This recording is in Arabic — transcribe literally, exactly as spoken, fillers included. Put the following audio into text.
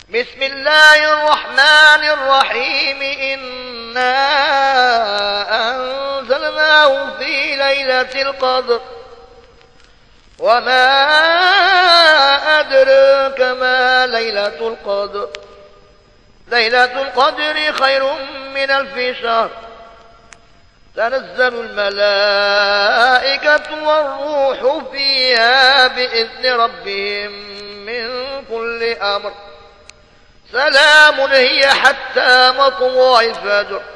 بسم الله الرحمن الرحيم إنا أنزلناه في ليلة القدر وما أدراك ما ليلة القدر ليلة القدر خير من ألف شهر تنزل الملائكة والروح فيها بإذن ربهم من كل أمر سلام هي حتى مطلع الفجر